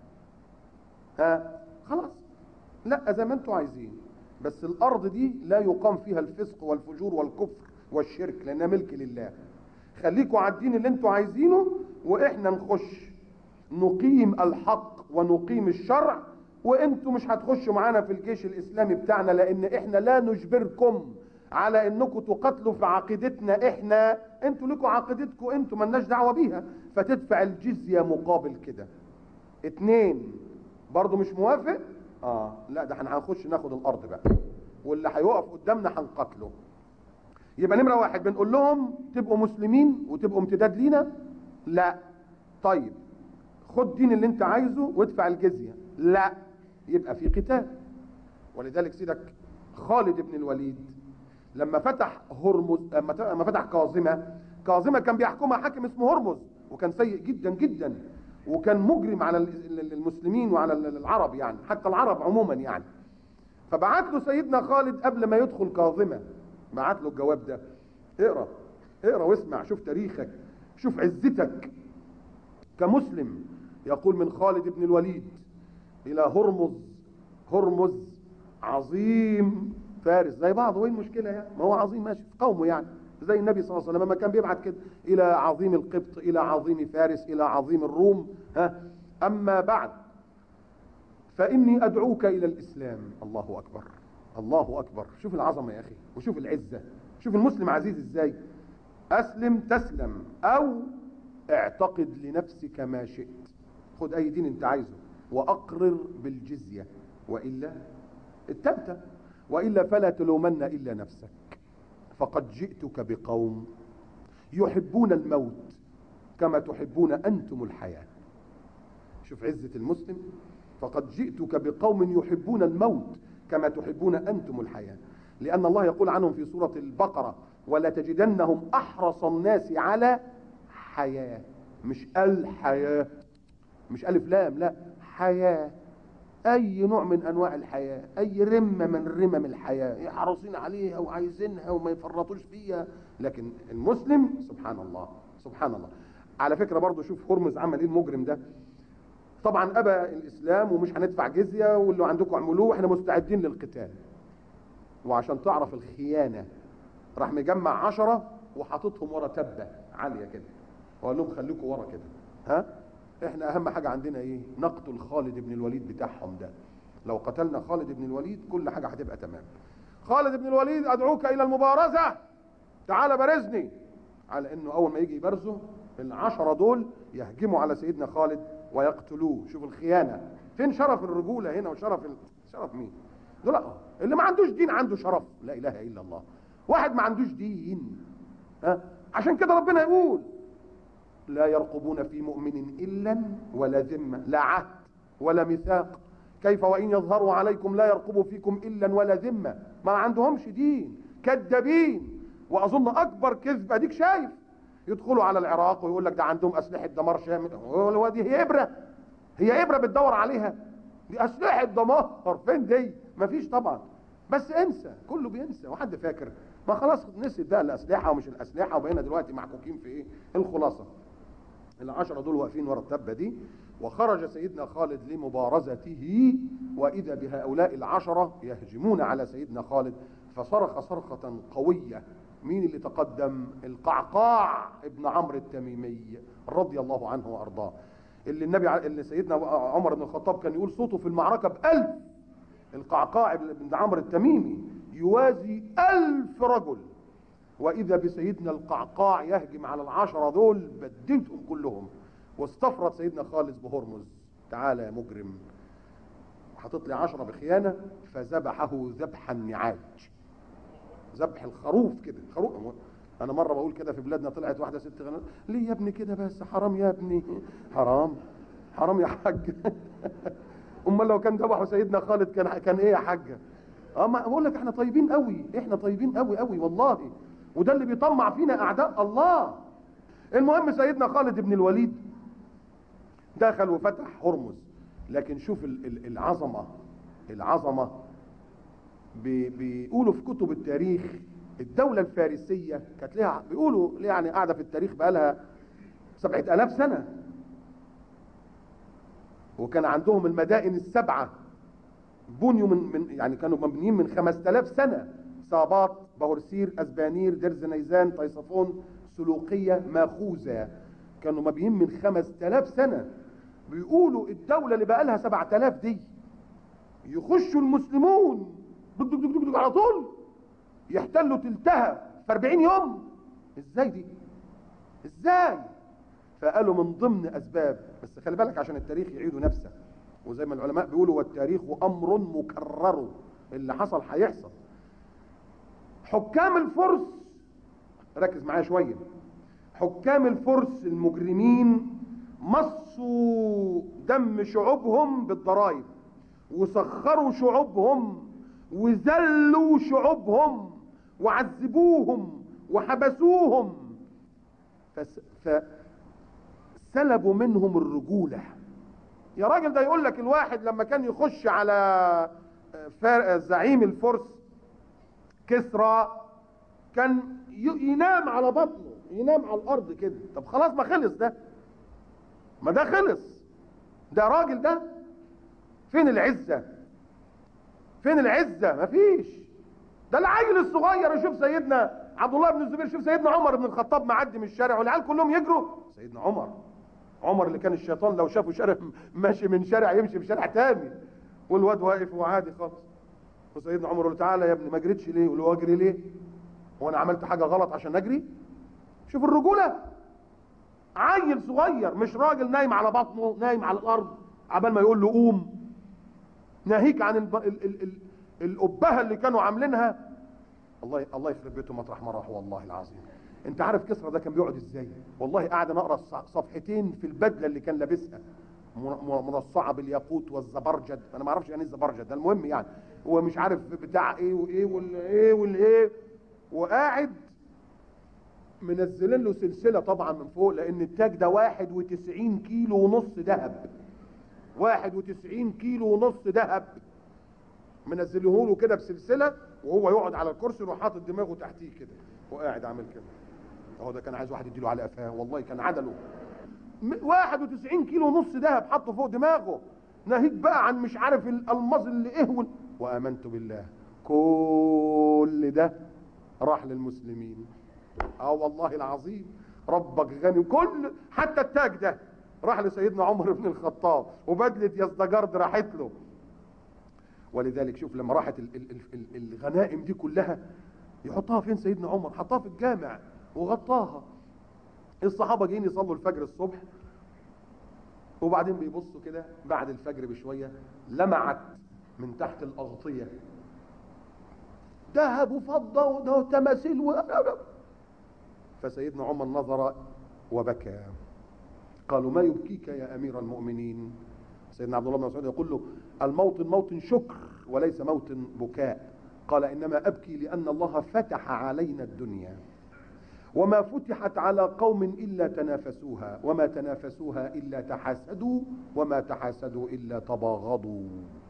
خلاص لا زي ما انتم عايزين، بس الارض دي لا يقام فيها الفسق والفجور والكفر والشرك لانها ملك لله. خليكوا على الدين اللي انتوا عايزينه واحنا نخش نقيم الحق ونقيم الشرع وانتوا مش هتخشوا معانا في الجيش الاسلامي بتاعنا، لان احنا لا نجبركم على انكم تقاتلوا في عقيدتنا احنا، انتوا لكم عقيدتكم انتوا ملناش دعوه بيها، فتدفع الجزيه مقابل كده. اتنين، برضو مش موافق؟ لا، ده احنا هنخش ناخد الارض بقى، واللي هيقف قدامنا هنقتله. يبقى نمره واحد بنقول لهم تبقوا مسلمين وتبقوا امتداد لينا؟ لا. طيب خد دين اللي انت عايزه وادفع الجزيه؟ لا. يبقى في قتال. ولذلك سيدك خالد بن الوليد لما فتح هرمز، لما فتح كاظمه كان بيحكمها حاكم اسمه هرمز، وكان سيء جدا جدا، وكان مجرم على المسلمين وعلى العرب، يعني حتى العرب عموما يعني. فبعت له سيدنا خالد قبل ما يدخل كاظمه، بعت له الجواب ده. اقرا اقرا واسمع، شوف تاريخك، شوف عزتك كمسلم. يقول من خالد بن الوليد الى هرمز عظيم فارس زي بعض، وايه المشكله يعني؟ ما هو عظيم ماشي في قومه يعني، زي النبي صلى الله عليه وسلم لما كان بيبعت كده الى عظيم القبط، الى عظيم فارس، الى عظيم الروم. اما بعد فاني ادعوك الى الاسلام. الله اكبر، الله اكبر. شوف العظمه يا اخي، وشوف العزه، شوف المسلم عزيز ازاي. اسلم تسلم، او اعتقد لنفسك ما شئت، خد اي دين انت عايزه واقرر بالجزيه، والا التالتة، والا فلا تلومن الا نفسك، فقد جئتك بقوم يحبون الموت كما تحبون انتم الحياه. شوف عزه المسلم، فقد جئتك بقوم يحبون الموت كما تحبون انتم الحياه، لان الله يقول عنهم في سوره البقره: ولا تجدنهم احرص الناس على حياه، مش الحياه، مش الف لام، لا، حياه، اي نوع من انواع الحياه، اي رمه من رمم الحياه حريصين عليها وعايزينها وما يفرطوش فيها. لكن المسلم سبحان الله سبحان الله. على فكره برضو شوف هرمز عمل ايه المجرم ده. طبعا ابى الاسلام ومش هندفع جزيه، واللي عندكم اعملوه واحنا مستعدين للقتال. وعشان تعرف الخيانه، راح مجمع 10 وحاططهم ورا تبه عاليه كده، وقال لهم خليكم ورا كده، احنا اهم حاجه عندنا ايه؟ نقتل خالد بن الوليد بتاعهم ده. لو قتلنا خالد بن الوليد كل حاجه هتبقى تمام. خالد بن الوليد ادعوك الى المبارزه، تعال بارزني. على انه اول ما يجي يبارزه ال10 دول يهجموا على سيدنا خالد ويقتلوه. شوف الخيانه، فين شرف الرجوله هنا وشرف شرف مين؟ دول اللي ما عندوش دين عنده شرف، لا اله الا الله. واحد ما عندوش دين، عشان كده ربنا يقول: لا يرقبون في مؤمن إلا ولا ذمة، لا عهد ولا ميثاق. كيف وإن يظهروا عليكم لا يرقبوا فيكم إلا ولا ذمة. ما عندهمش دين، كذابين. وأظن أكبر كذب أديك شايف، يدخلوا على العراق ويقول لك ده عندهم أسلحة دمار شامل. هو دي هي إبرة؟ هي إبرة بتدور عليها؟ دي أسلحة دمار، فين دي؟ مفيش طبعا. بس انسى، كله بينسى، وحد فاكر؟ ما خلاص نسيت بقى الأسلحة ومش الأسلحة، وبقينا دلوقتي محكوكين في إيه؟ الخلاصة: ال10 دول واقفين ورا التبه دي، وخرج سيدنا خالد لمبارزته، واذا بهؤلاء ال10 يهجمون على سيدنا خالد، فصرخ صرخه قويه. مين اللي تقدم؟ القعقاع ابن عمرو التميمي رضي الله عنه وارضاه، اللي سيدنا عمر بن الخطاب كان يقول صوته في المعركه ب1000. القعقاع ابن عمرو التميمي يوازي 1000 رجل، واذا بسيدنا القعقاع يهجم على ال10 دول، بدلتهم كلهم، واستفرد سيدنا خالد بهرمز: تعالى يا مجرم، حاطط لي 10 بخيانه، فذبحه ذبح النعاج، ذبح الخروف كده، خروف. انا مره بقول كده في بلادنا، طلعت واحده ست غنى: ليه يا ابني كده بس؟ حرام يا ابني، حرام، حرام يا حاج. امال لو كان ذبحوا سيدنا خالد كان ايه يا حاجه؟ ما بقول لك احنا طيبين قوي، احنا طيبين قوي قوي والله، وده اللي بيطمع فينا اعداء الله. المهم سيدنا خالد بن الوليد دخل وفتح هرمز. لكن شوف العظمه بيقولوا في كتب التاريخ الدولة الفارسية كانت لها، بيقولوا يعني قاعدة في التاريخ بقى لها 7000 سنة، وكان عندهم المدائن ال7 بنيوا يعني كانوا مبنيين من 5000 سنة: صابات، بهرسير، أسبانير، درز نيزان، طيصفون، سلوقية، ماخوذة. كانوا مبنيين من 5000 سنة. بيقولوا الدولة اللي بقى لها 7000 دي يخشوا المسلمون دق دق دق دق على طول يحتلوا تلتها في 40 يوم. ازاي دي؟ ازاي؟ فقالوا من ضمن اسباب، بس خلي بالك عشان التاريخ يعيد نفسه، وزي ما العلماء بيقولوا والتاريخ امر مكرر، اللي حصل هيحصل. حكام الفرس، ركز معايا شويه، حكام الفرس المجرمين مصوا دم شعوبهم بالضرائب، وسخروا شعوبهم، وذلوا شعوبهم، وعذبوهم، وحبسوهم، فسلبوا منهم الرجولة. يا راجل، ده يقول لك الواحد لما كان يخش على زعيم الفرس كسرى كان ينام على بطنه، ينام على الارض كده. طب خلاص، ما خلص ده، ما ده خلص، ده راجل ده. فين العزة؟ فين العزة؟ مفيش. ده العيل الصغير يشوف سيدنا عبد الله بن الزبير، شوف سيدنا عمر بن الخطاب معدي من الشارع والعيال كلهم يجروا. سيدنا عمر اللي كان الشيطان لو شافه شارع ماشي من شارع يمشي في شارع تاني، والواد واقف وعادي خالص. وسيدنا عمر يقول له تعالى يا ابني، ما جريتش ليه؟ يقول له اجري ليه؟ هو انا عملت حاجه غلط عشان اجري؟ شوف الرجوله، عيل صغير مش راجل نايم على بطنه، نايم على الارض عبال ما يقول له قوم. ناهيك عن الأبهة اللي كانوا عاملينها. الله يخرب بيته مطرح ما راح، والله العظيم. انت عارف كسرى ده كان بيقعد ازاي؟ والله قاعد انا اقرا صفحتين في البدله اللي كان لابسها مرصعه بالياقوت والزبرجد. انا ما اعرفش يعني ايه الزبرجد ده، المهم يعني هو مش عارف بتاع ايه وايه والايه والايه، وقاعد منزلين له سلسله طبعا من فوق، لان التاج ده 91 كيلو ونص ذهب. 91 كيلو ونص ذهب منزلوه له كده بسلسله، وهو يقعد على الكرسي ويروح حاطط دماغه تحتيه كده وقاعد عامل كده. اهو ده كان عايز واحد يديله على قفاه، والله كان عدله. 91 كيلو ونص ذهب حطه فوق دماغه، ناهيك بقى عن مش عارف الالماظ اللي ايه وامنت بالله كل ده راح للمسلمين. اه والله العظيم، ربك غني. كل حتى التاج ده راح لسيدنا عمر بن الخطاب، وبدله يزدجرد راحت له. ولذلك شوف لما راحت الغنائم دي كلها يحطها فين سيدنا عمر؟ حطها في الجامع وغطاها. الصحابه جايين يصلوا الفجر الصبح، وبعدين بيبصوا كده بعد الفجر بشويه لمعت من تحت الاغطيه ذهب وفضه وتماثيل فسيدنا عمر نظر وبكى. قالوا ما يبكيك يا امير المؤمنين؟ سيدنا عبد الله بن مسعود يقول له الموطن موطن شكر وليس موطن بكاء. قال انما ابكي لان الله فتح علينا الدنيا، وما فتحت على قوم الا تنافسوها، وما تنافسوها الا تحاسدوا، وما تحاسدوا الا تباغضوا.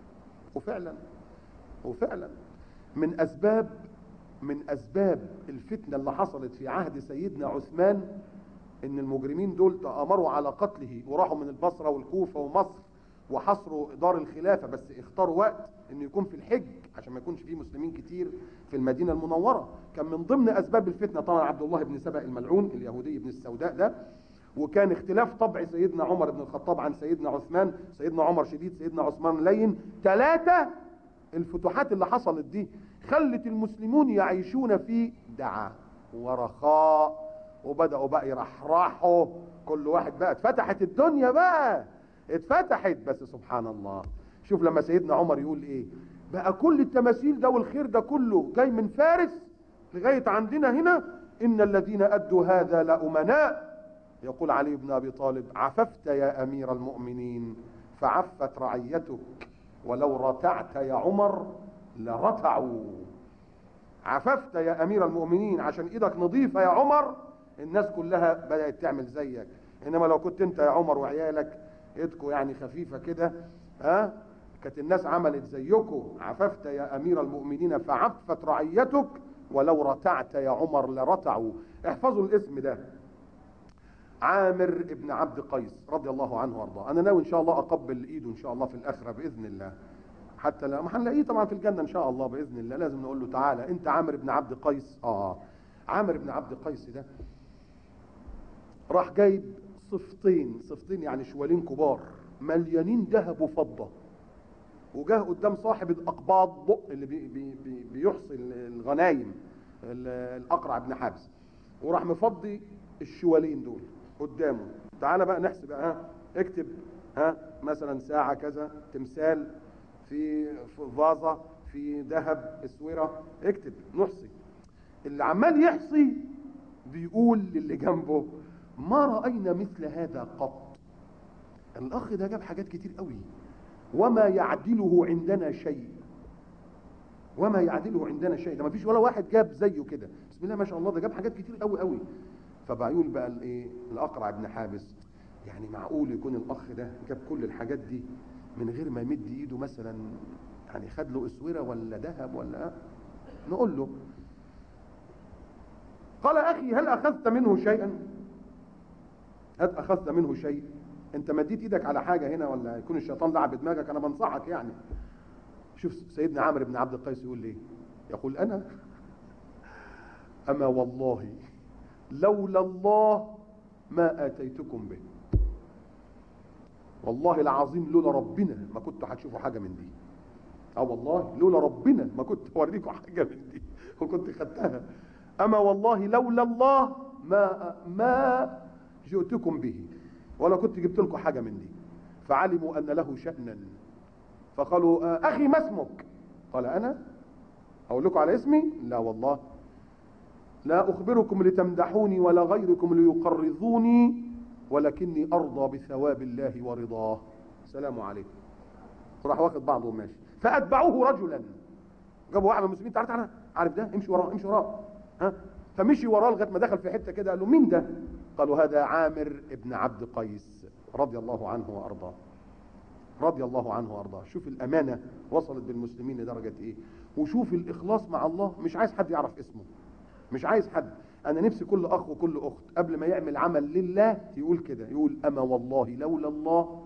وفعلا من اسباب الفتنه اللي حصلت في عهد سيدنا عثمان ان المجرمين دول تآمروا على قتله، وراحوا من البصره والكوفه ومصر وحصروا دار الخلافه، بس اختاروا وقت انه يكون في الحج عشان ما يكونش فيه مسلمين كتير في المدينه المنوره. كان من ضمن اسباب الفتنه طبعا عبد الله بن سبأ الملعون اليهودي ابن السوداء ده، وكان اختلاف طبع سيدنا عمر بن الخطاب عن سيدنا عثمان. سيدنا عمر شديد، سيدنا عثمان لين. 3 الفتوحات اللي حصلت دي خلت المسلمون يعيشون في دعاء ورخاء، وبدأوا بقى يرحرحوا، كل واحد بقى اتفتحت الدنيا بقى، اتفتحت. بس سبحان الله، شوف لما سيدنا عمر يقول ايه بقى، كل التماثيل ده والخير ده كله جاي من فارس لغاية عندنا هنا، ان الذين ادوا هذا لأمناء. يقول علي بن ابي طالب عففت يا امير المؤمنين فعفت رعيتك، ولو رتعت يا عمر لرتعوا. عففت يا امير المؤمنين، عشان ايدك نظيفة يا عمر الناس كلها بدأت تعمل زيك. انما لو كنت انت يا عمر وعيالك ايدكوا يعني خفيفة كده، كانت الناس عملت زيكم. عففت يا امير المؤمنين فعفت رعيتك، ولو رتعت يا عمر لرتعوا. احفظوا الاسم ده، عامر ابن عبد قيس رضي الله عنه وارضاه. انا ناوي ان شاء الله اقبل ايده ان شاء الله في الاخره باذن الله، حتى لا ما هنلاقيه طبعا في الجنه ان شاء الله باذن الله. لازم نقول له تعالى انت عامر بن عبد قيس. عامر بن عبد قيس ده راح جايب صفتين يعني شوالين كبار مليانين ذهب وفضه، وجاه قدام صاحب الاقباض اللي بيحصي الغنايم، الاقرع بن حابس، وراح مفضي الشوالين دول قدامه. تعالى بقى نحسب، اكتب مثلا ساعة كذا، تمثال، في فازة، في ذهب، اسورة، اكتب نحصي. اللي عمال يحصي بيقول للي جنبه: ما رأينا مثل هذا قط. الاخ ده جاب حاجات كتير قوي، وما يعدله عندنا شيء، وما يعدله عندنا شيء. ده ما فيش ولا واحد جاب زيه كده، بسم الله ما شاء الله، ده جاب حاجات كتير قوي قوي. فبيقول بقى الايه الاقرع بن حابس: يعني معقول يكون الاخ ده جاب كل الحاجات دي من غير ما يمد ايده مثلا، يعني خد له اسوره ولا ذهب ولا نقول له: قال اخي هل اخذت منه شيئا؟ هل اخذت منه شيء؟ انت مديت ايدك على حاجه هنا ولا يكون الشيطان لعب بدماغك؟ انا بنصحك يعني. شوف سيدنا عامر بن عبد القيس يقول ليه؟ يقول: انا اما والله لولا الله ما اتيتكم به. والله العظيم لولا ربنا ما كنت هتشوفوا حاجه من دي. والله لولا ربنا ما كنت اوريكم حاجه من دي وكنت خدتها. اما والله لولا الله ما جئتكم به، ولا كنت جبت لكم حاجه من دي. فعلموا ان له شأنا، فقالوا: اخي ما اسمك؟ قال: انا اقول لكم على اسمي؟ لا والله، لا اخبركم لتمدحوني ولا غيركم ليقرضوني، ولكني ارضى بثواب الله ورضاه. السلام عليكم. وراح واخد بعضه وماشي. فاتبعوه رجلا، جابوا واحد من المسلمين: تعالى تعالى، عارف ده؟ امشي وراه امشي وراه. فمشي وراه لغايه ما دخل في حته كده. قال له: مين ده؟ قالوا: هذا عامر ابن عبد قيس رضي الله عنه وارضاه. رضي الله عنه وارضاه. شوف الامانه وصلت بالمسلمين لدرجه ايه، وشوف الاخلاص مع الله. مش عايز حد يعرف اسمه، مش عايز حد. انا نفسي كل اخ وكل اخت قبل ما يعمل عمل لله يقول كده، يقول: اما والله لولا الله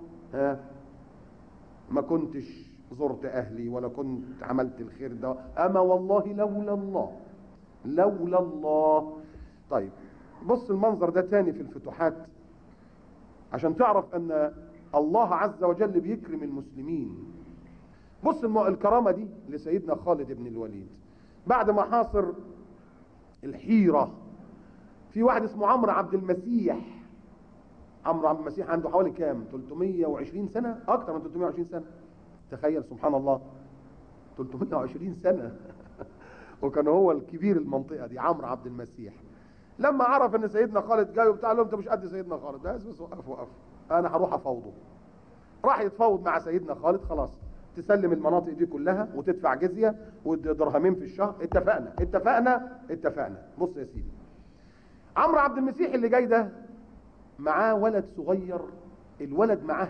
ما كنتش زرت اهلي ولا كنت عملت الخير ده. اما والله لولا الله، لولا الله. طيب بص المنظر ده تاني في الفتوحات عشان تعرف ان الله عز وجل بيكرم المسلمين. بص الكرامة دي لسيدنا خالد بن الوليد بعد ما حاصر الحيرة. في واحد اسمه عمرو عبد المسيح. عمرو عبد المسيح عنده حوالي كام؟ 320 سنة، اكتر من 320 سنة. تخيل سبحان الله، 320 سنة وكان هو الكبير المنطقة دي، عمرو عبد المسيح. لما عرف ان سيدنا خالد جاي وبتاع، له: انت مش قد سيدنا خالد، بس وقف انا هروح افاوضه. راح يتفاوض مع سيدنا خالد. خلاص تسلم المناطق دي كلها وتدفع جزية ودرهمين في الشهر. اتفقنا اتفقنا اتفقنا. بص يا سيدي، عمرو عبد المسيح اللي جاي ده معاه ولد صغير. الولد معاه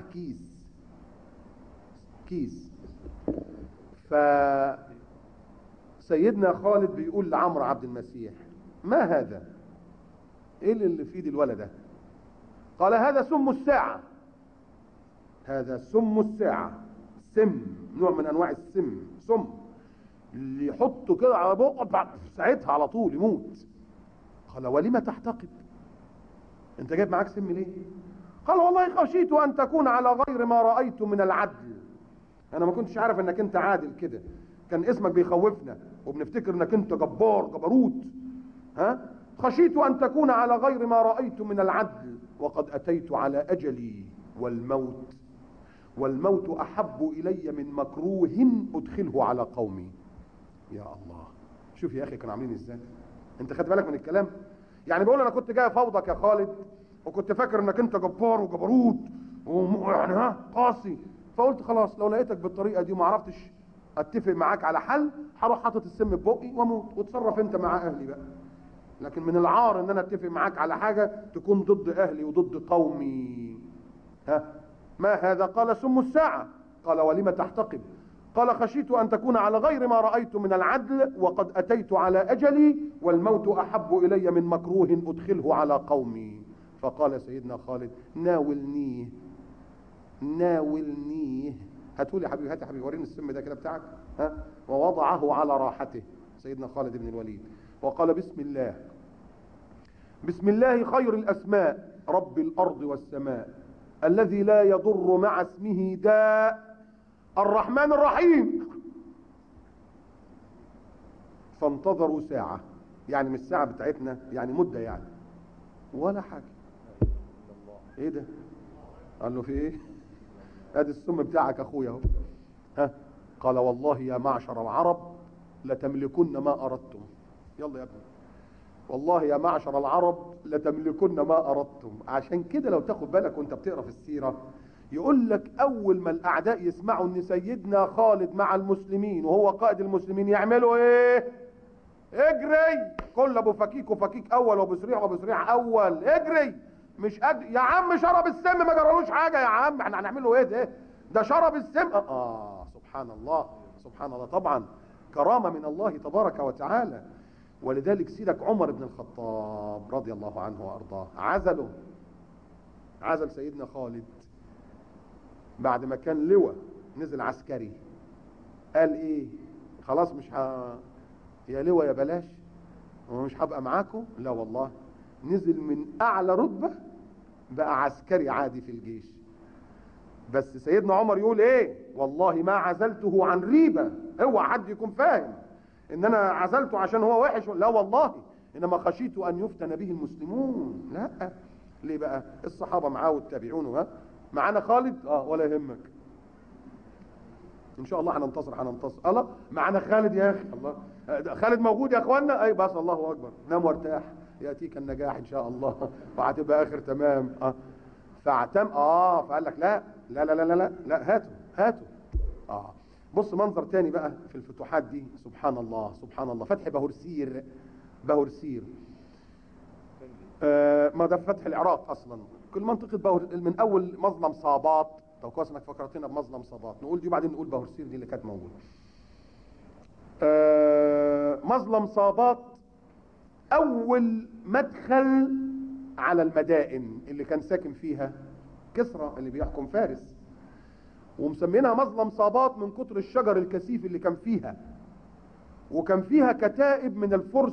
كيس. فسيدنا خالد بيقول لعمرو عبد المسيح: ما هذا؟ ايه اللي في ايد الولد ده؟ قال: هذا سم الساعة. هذا سم الساعة. سم، نوع من انواع السم، سم اللي يحطه كده على بقه ساعتها على طول يموت. قال: ولم تحتقد؟ انت جايب معاك سم ليه؟ قال: والله خشيت ان تكون على غير ما رأيت من العدل. انا ما كنتش عارف انك انت عادل كده، كان اسمك بيخوفنا وبنفتكر انك انت جبروت. خشيت ان تكون على غير ما رأيت من العدل، وقد اتيت على اجلي، والموت احب الي من مكروه ادخله على قومي. يا الله، شوف يا اخي كانوا عاملين ازاي. انت خدت بالك من الكلام؟ يعني بيقول: انا كنت جاي افاوضك يا خالد، وكنت فاكر انك انت جبار وجبروت ويعني قاسي، فقلت خلاص لو لقيتك بالطريقه دي وما عرفتش اتفق معاك على حل، هروح حاطط السم في بقي واموت، وتصرف انت مع اهلي بقى. لكن من العار ان انا اتفق معاك على حاجه تكون ضد اهلي وضد قومي. ما هذا؟ قال: سم الساعه. قال: ولم تحتقب؟ قال: خشيت ان تكون على غير ما رايت من العدل، وقد اتيت على اجلي، والموت احب الي من مكروه ادخله على قومي. فقال سيدنا خالد: ناولنيه. هاتولي يا حبيبي، هات يا حبيبي، وريني السم ده كده بتاعك. ووضعه على راحته سيدنا خالد بن الوليد، وقال: بسم الله، بسم الله خير الاسماء، رب الارض والسماء، الذي لا يضر مع اسمه داء، الرحمن الرحيم. فانتظروا ساعة، يعني مش ساعة بتاعتنا، يعني مدة يعني، ولا حاجة. ايه ده؟ قال له في ايه؟ ادي السم بتاعك اخويا اهو. ها؟ قال والله يا معشر العرب لتملكن ما اردتم. يلا يا ابني، والله يا معشر العرب لتملكن ما اردتم. عشان كده لو تاخد بالك وانت بتقرا في السيره، يقول لك اول ما الاعداء يسمعوا ان سيدنا خالد مع المسلمين وهو قائد المسلمين يعملوا ايه؟ اجري. كل ابو فكيك وفكيك اول، وابو سريع وابو سريع اول، اجري. مش قد يا عم شرب السم ما جرالوش حاجه، يا عم احنا هنعمل له ايه ده شرب السم. سبحان الله، سبحان الله. طبعا كرامه من الله تبارك وتعالى. ولذلك سيدك عمر بن الخطاب رضي الله عنه وارضاه عزل سيدنا خالد بعد ما كان لواء نزل عسكري. قال ايه؟ خلاص مش يا لواء يا بلاش ومش هبقى معاكم. لا والله، نزل من اعلى رتبه بقى عسكري عادي في الجيش. بس سيدنا عمر يقول ايه؟ والله ما عزلته عن ريبه. اوعى حد يكون فاهم ان انا عزلته عشان هو وحش، لا والله، انما خشيت ان يفتن به المسلمون. لا، ليه بقى؟ الصحابه معاه والتابعون، ها معانا خالد، ولا يهمك، ان شاء الله هننتصر الله معانا خالد يا اخي، الله خالد موجود يا اخوانا، اي بس الله اكبر، نام وارتاح ياتيك النجاح ان شاء الله وهتبقى اخر تمام. فقال لك لا لا لا لا لا لا, لا هاتوا. بص منظر تاني بقى في الفتوحات دي، سبحان الله سبحان الله. فتح بهرسير ما ده فتح العراق اصلا. كل منطقه من اول مظلم صابات، لو كويس انك فكرتنا بمظلم صابات، نقول دي وبعدين نقول بهرسير دي اللي كانت موجوده. مظلم صابات اول مدخل على المدائن اللي كان ساكن فيها كسرى اللي بيحكم فارس، ومسمينها مظلم صابات من كتر الشجر الكثيف اللي كان فيها. وكان فيها كتائب من الفرس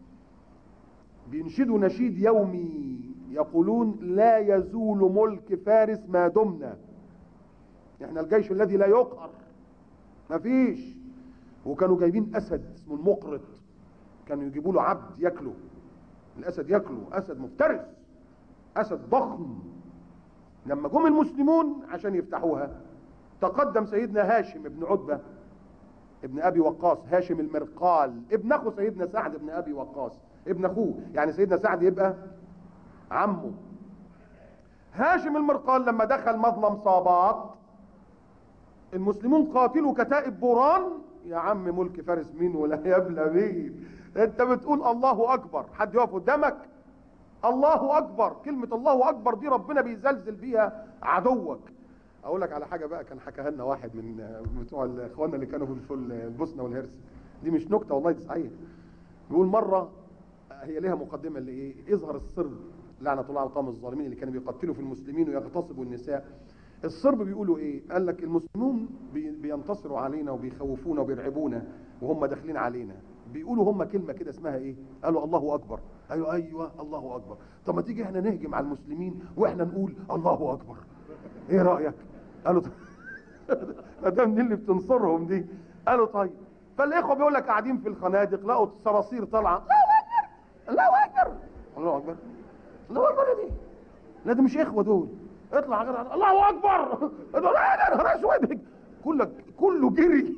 بينشدوا نشيد يومي يقولون لا يزول ملك فارس ما دمنا، احنا الجيش الذي لا يقهر، مفيش. وكانوا جايبين اسد اسمه المقرط، كانوا يجيبوا له عبد ياكله، الاسد ياكله، اسد مفترس، اسد ضخم. لما جم المسلمون عشان يفتحوها، تقدم سيدنا هاشم بن عتبة ابن ابي وقاص، هاشم المرقال ابن اخو سيدنا سعد بن ابي وقاص، ابن اخوه، يعني سيدنا سعد يبقى عمه. هاشم المرقال لما دخل مظلم صابات، المسلمون قاتلوا كتائب بوران. يا عم ملك فارس مين ولا يبلى مين؟ انت بتقول الله اكبر، حد يقف قدامك؟ الله اكبر، كلمة الله اكبر دي ربنا بيزلزل بيها عدوك. اقول لك على حاجة بقى، كان حكاها لنا واحد من بتوع اخواننا اللي كانوا في البوسنة والهرس، دي مش نكتة والله، دي صحيح. بيقول مرة، هي ليها مقدمة، اللي ايه؟ يظهر الصرب لعنة الله على القوم الظالمين اللي كانوا بيقتلوا في المسلمين ويغتصبوا النساء. الصرب بيقولوا ايه؟ قال لك المسلمون بينتصروا علينا وبيخوفونا وبيرعبونا وهم داخلين علينا. بيقولوا هم كلمة كده اسمها ايه؟ قالوا الله اكبر. ايوه الله اكبر. طب ما تيجي احنا نهجم على المسلمين واحنا نقول الله اكبر، ايه رأيك؟ قالوا ده من اللي بتنصرهم دي. قالوا طيب. فالاخوه بيقول لك قاعدين في الخنادق، لقوا صراصير طالعه، الله اكبر الله اكبر الله اكبر يا دي، لا ده مش اخوه دول، اطلع غير الله اكبر، لا اسود، كله جري.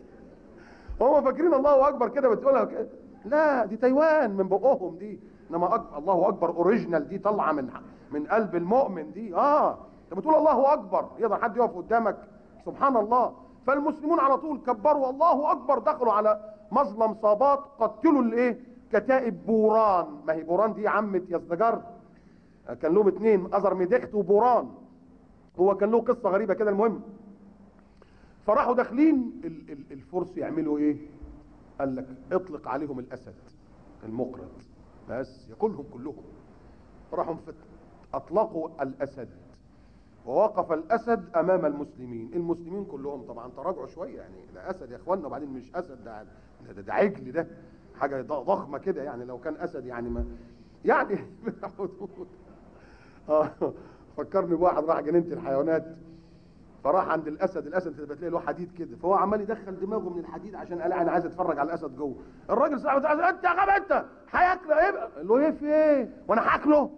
هم فاكرين الله اكبر كده بتقولها كده، لا دي تايوان من بقهم دي، انما الله اكبر اوريجينال دي طالعه من قلب المؤمن دي. انت بتقول الله اكبر، يقدر حد يقف قدامك؟ سبحان الله. فالمسلمون على طول كبروا الله اكبر، دخلوا على مظلم صابات، قتلوا الايه؟ كتائب بوران. ما هي بوران دي عمة يزدجر، كان لهم اتنين، ازرميدخت وبوران. هو كان له قصة غريبة كده. المهم، فراحوا داخلين الفرس يعملوا ايه؟ قال لك اطلق عليهم الاسد المقرض بس ياكلهم كلهم. راحوا اطلقوا الاسد، ووقف الاسد امام المسلمين كلهم طبعا تراجعوا شويه، يعني ده اسد يا اخوانا، وبعدين مش اسد، ده عجل، ده حاجه ضخمه كده، يعني لو كان اسد يعني ما يعني فكرني بواحد راح جنينه الحيوانات، فراح عند الاسد، الاسد بتلاقي له حديد كده، فهو عمال يدخل دماغه من الحديد عشان قال انا عايز اتفرج على الاسد جوه. الراجل صاحب انت يا غبي انت هياكله ايه؟ قال له ايه في ايه وانا هاكله؟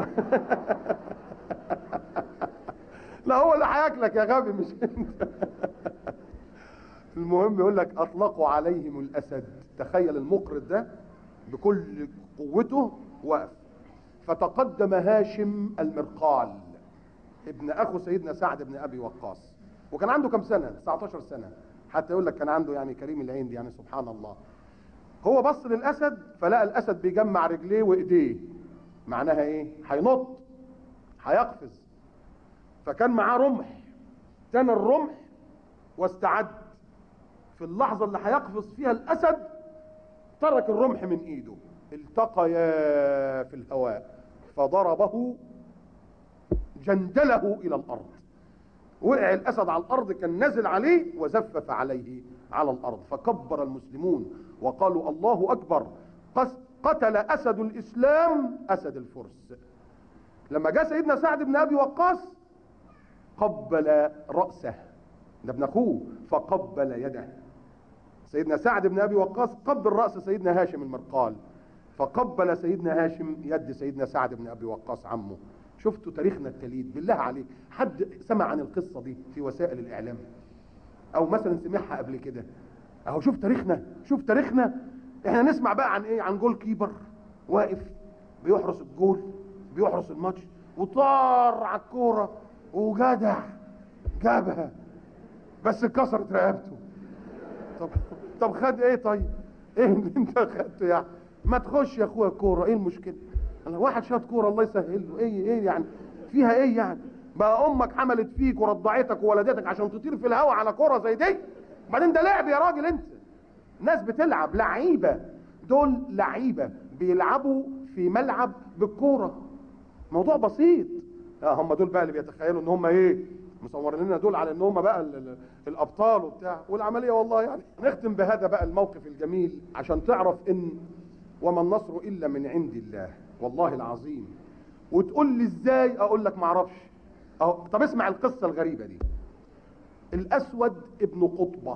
لا هو اللي هياكلك يا غبي مش انت. المهم يقول لك اطلقوا عليهم الاسد. تخيل المقرض ده بكل قوته وقف. فتقدم هاشم المرقال ابن اخو سيدنا سعد بن ابي وقاص، وكان عنده كم سنه؟ 19 سنه. حتى يقول لك كان عنده يعني كريم العين دي، يعني سبحان الله. هو بص للاسد فلقى الاسد بيجمع رجليه وايديه، معناها ايه؟ هينط، هيقفز. فكان معاه رمح، تنى الرمح واستعد. في اللحظه اللي هيقفز فيها الاسد ترك الرمح من ايده، التقيا في الهواء فضربه جندله الى الارض. وقع الاسد على الارض، كان نزل عليه وزفف عليه على الارض. فكبر المسلمون وقالوا الله اكبر، قتل اسد الاسلام اسد الفرس. لما جاء سيدنا سعد بن ابي وقاص قبل راسه، ده ابن اخوه، فقبل يده. سيدنا سعد بن ابي وقاص قبل راس سيدنا هاشم المرقال، فقبل سيدنا هاشم يد سيدنا سعد بن ابي وقاص عمه. شفتوا تاريخنا التليد؟ بالله عليك حد سمع عن القصه دي في وسائل الاعلام او مثلا سمعها قبل كده؟ اهو شوف تاريخنا، شوف تاريخنا. احنا نسمع بقى عن ايه؟ عن جول كيبر واقف بيحرس الجول، بيحرس الماتش، وطار على الكوره وجدع جابها بس اتكسرت رقبته. طب خد ايه؟ طيب ايه اللي انت خدته يعني؟ ما تخش يا اخويا الكوره، ايه المشكله؟ انا واحد شاط كوره الله يسهل له، ايه يعني فيها ايه يعني؟ بقى امك حملت فيك ورضعتك وولدتك عشان تطير في الهواء على كوره زي دي؟ بعدين ده لعب يا راجل انت. ناس بتلعب لعيبه، دول لعيبه بيلعبوا في ملعب بالكوره، موضوع بسيط. هم دول بقى اللي بيتخيلوا ان هم ايه، مصورين لنا دول على ان هم بقى الابطال وبتاع، والعمليه والله يعني. نختم بهذا بقى الموقف الجميل عشان تعرف ان وما النصر الا من عند الله، والله العظيم. وتقول لي ازاي؟ اقول لك ما اعرفش. اهو طب اسمع القصه الغريبه دي. الاسود ابن قطبه،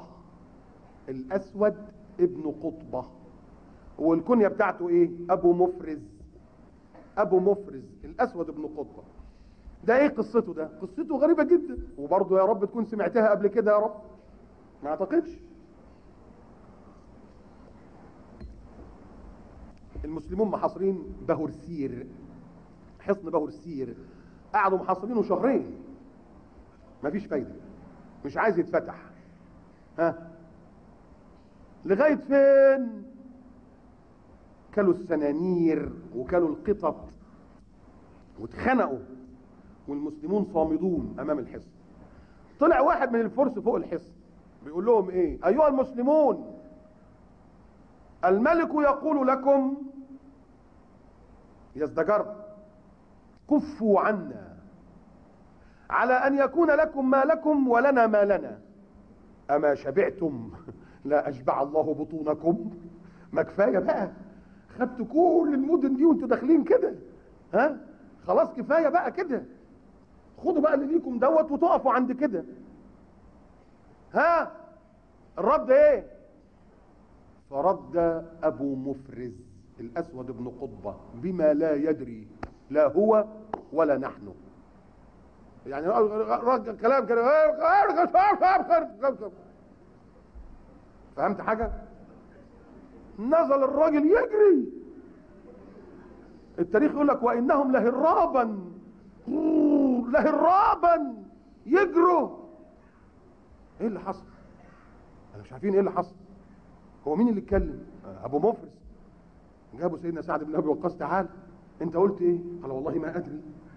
الاسود ابن قطبه، والكنيه بتاعته ايه؟ ابو مفرز. ابو مفرز الاسود ابن قطبه ده ايه قصته؟ ده قصته غريبه جدا، وبرضه يا رب تكون سمعتها قبل كده يا رب، ما اعتقدش. المسلمون محاصرين بهرسير، حصن بهرسير، قعدوا محاصرينه شهرين، مفيش فايده، مش عايز يتفتح. ها لغايه فين؟ كلوا السنانير وكلوا القطط واتخنقوا، والمسلمون صامدون امام الحصن. طلع واحد من الفرس فوق الحصن بيقول لهم ايه؟ ايها المسلمون، الملك يقول لكم يزدجر كفوا عنا على ان يكون لكم ما لكم ولنا ما لنا. اما شبعتم؟ لا اشبع الله بطونكم. ما كفايه بقى، خدتوا كل المدن دي وانتوا داخلين كده، ها خلاص كفايه بقى كده، خدوا بقى اللي ليكم دوت وتقفوا عند كده. ها الرد ايه؟ فرد ابو مفرز الاسود بن قطبه بما لا يدري، لا هو ولا نحن. يعني كلام كده. فهمت حاجه؟ نزل الراجل يجري. التاريخ يقول لك وانهم لهرابا، لهرابا يجروا. ايه اللي حصل؟ انا مش عارفين ايه اللي حصل. هو مين اللي اتكلم؟ ابو مفرز. جابوا سيدنا سعد بن ابي وقاص، تعال انت قلت ايه؟ قال والله ما ادري،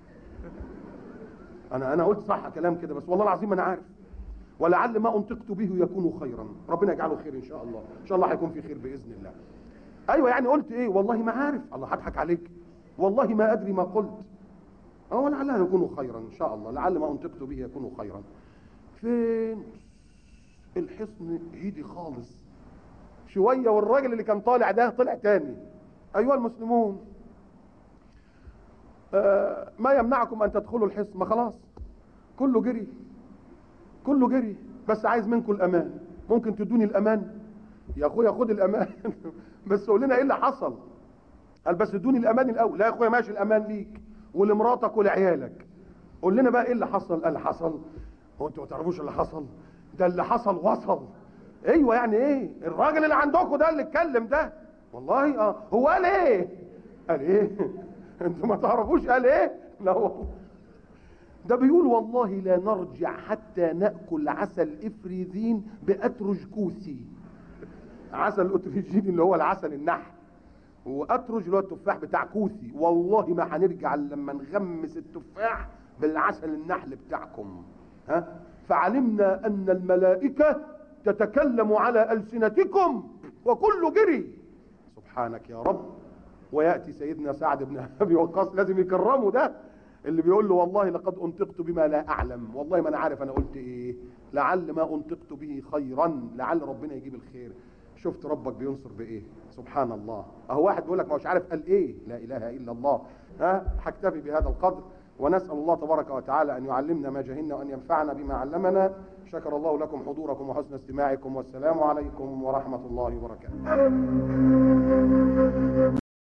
انا قلت صح كلام كده، بس والله العظيم انا عارف، ولعل ما انطقت به يكون خيرا. ربنا يجعله خير ان شاء الله، ان شاء الله هيكون في خير باذن الله. ايوه يعني قلت ايه؟ والله ما عارف. الله هضحك عليك؟ والله ما ادري ما قلت. ولعلها يكون خيرا ان شاء الله، لعل ما انطقت به يكون خيرا. فين الحصن؟ هدي خالص شويه، والراجل اللي كان طالع ده طلع تاني. ايها المسلمون، ما يمنعكم ان تدخلوا الحصن؟ ما خلاص كله جري. كله جري، بس عايز منكم الامان. ممكن تدوني الامان يا اخويا؟ خد الامان بس قول لنا ايه اللي حصل. قال بس ادوني الامان الاول. لا يا اخويا ماشي، الامان ليك ولمراتك ولعيالك. قول لنا بقى ايه اللي حصل. قال حصل؟ هو انتوا ما تعرفوش اللي حصل؟ ده اللي حصل وصل. ايوه يعني ايه؟ الراجل اللي عندكم ده اللي اتكلم ده والله هو قال ايه؟ قال ايه؟ انتوا ما تعرفوش قال ايه؟ لا والله ده بيقول والله لا نرجع حتى ناكل عسل افريزين باترج كوسي. عسل اتريجين اللي هو العسل النحل، واترج اللي هو التفاح بتاع كوسي. والله ما هنرجع لما نغمس التفاح بالعسل النحل بتاعكم. ها؟ فعلمنا ان الملائكه تتكلم على السنتكم وكل جري. سبحانك يا رب. وياتي سيدنا سعد بن ابي وقاص، لازم يكرمه ده، اللي بيقول له والله لقد انطقت بما لا اعلم، والله ما انا عارف انا قلت ايه، لعل ما انطقت به خيرا، لعل ربنا يجيب الخير. شفت ربك بينصر بايه؟ سبحان الله. اهو واحد بيقول لك ما هوش عارف قال ايه، لا اله الا الله. هكتفي بهذا القدر، ونسال الله تبارك وتعالى ان يعلمنا ما جهلنا وان ينفعنا بما علمنا. شكر الله لكم حضوركم وحسن استماعكم، والسلام عليكم ورحمه الله وبركاته.